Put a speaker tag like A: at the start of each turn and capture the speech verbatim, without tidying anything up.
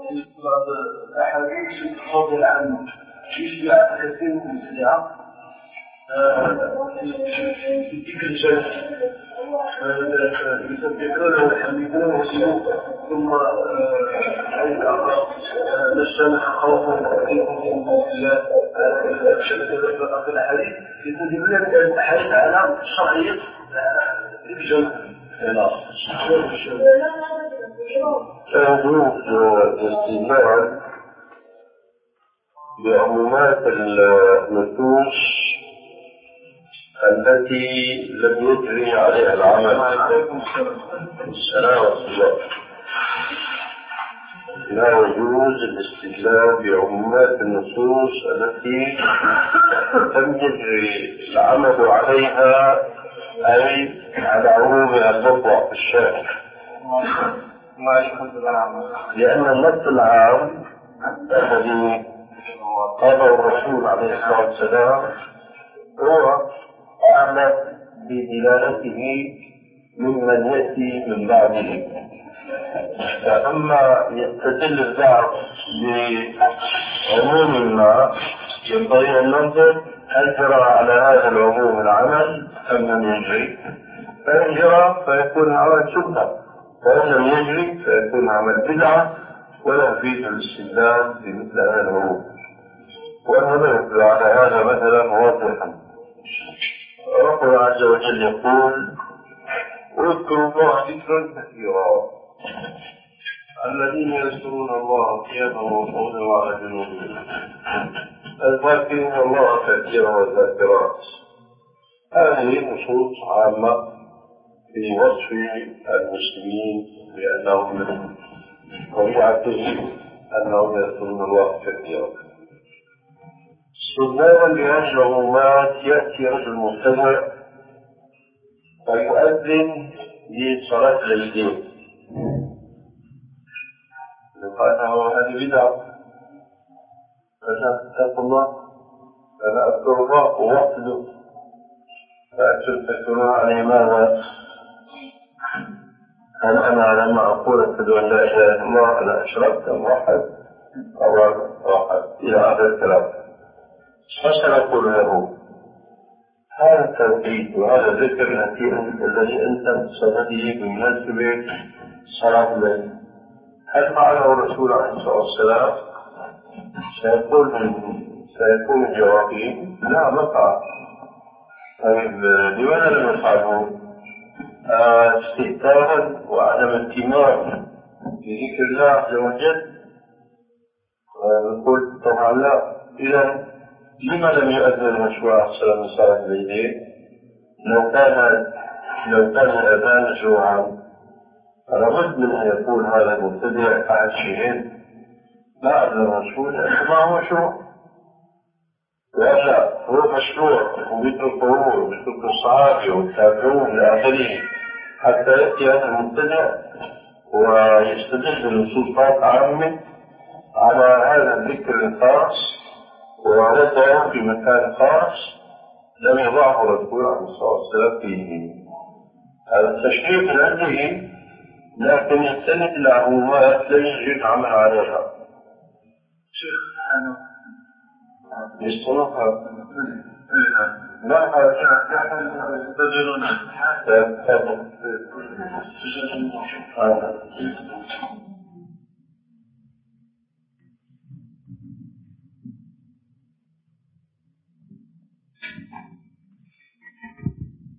A: بعض الأحاديث تفضل عنه يشبع كثير من السلعة في تلك الجنة يسبحونه ويحمدونه ثم نجتمع خوفا وخوفا من الله في الأحاديث يستدلون الأحاديث على شرعية الجنة.
B: يجوز الاستدلال بعمومات النصوص التي لم يجري عليها العمل. السلام عليكم. لا يجوز الاستدلال بعمومات النصوص التي لم يجري العمل عليها، أي على عمومها المطلق في الشارع، لأن النص العام الذي قاله الرسول عليه الصلاة والسلام هو أعلم بدلالته ممن يأتي من بعده. فأما يستدل البعض بعموم ما ينبغي أن ننظر هل جرى على هذا العموم العمل أم لم يجري. فإن جرى فيكون العمل شبهة، وإن لم يجري فيكون عمل بدعة ولا يفيد الاستدلال بمثل هذا العموم. ونضرب على هذا مثلا واضحا. ربنا عز وجل يقول: واذكروا الله ذكرا كثيرا الذين يذكرون الله قياما وقعودا وعلى جنوبهم الذاكرين الله كثيرا والذاكرات. هذه نصوص عامة في وصف المسلمين بأنهم من طبيعتهم أنهم يذكرون الله كثيرا. استدلالا بهذه العمومات يأتي رجل مبتدع فيؤذن لصلاة العيدين، لأنه هذه بدعة، فاتقوا الله، فلا أذكر الله ووحده، فأنتم تذكرون عليه ماذا؟ هل أنا لما أقول أشهد أن لا إله إلا الله أنا أشركت أم وحد أو واحد إلى آخر الكلام؟ فسنقول له: هذا التوحيد وهذا الذكر الذي أنت تصلي بمناسبة صلاة الليل هل فعله الرسول عليه الصلاة والسلام؟ سيقول سيكون الجواب: لا، ما فعل. طيب لماذا لم يفعله؟ استهتارا وعدم اهتمام بذكر الله عز وجل؟ نقول طبعا لا. إذا لما لم يؤذن الرسول عليه الصلاة والسلام صلاة الليل؟ لو كان لو كان الأذان مشروعا فلابد من أن يكون هذا المبتدع فعل شيئين لا أذن الرسول ما هو مشروع، ولا هو مشروع ومثل القرون ومثل الصحابة والتابعون إلى آخره، حتى يأتي هذا المبتدع ويستدل بالنصوصات عامة على هذا الذكر الخاص ووضعه في مكان خاص لم يضعه الرسول عليه الصلاة والسلام فيه. هذا التشريع من عنده، لكن يستند إلى عمومات لا يجري العمل عليها. يصطلحها لا حاجة